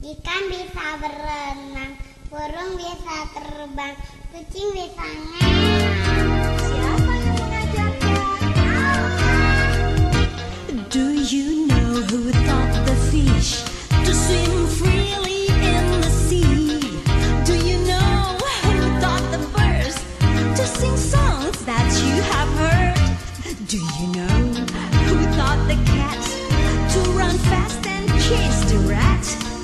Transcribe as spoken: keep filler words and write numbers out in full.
Ikan bisa berenang, burung bisa terbang, kucing bisa ngeong. Siapa yang mengajarkan? Do you know who taught the fish to swim freely in the sea? Do you know who taught the birds to sing songs that you have heard? Do you know who taught the cat to run fast and chase the rat?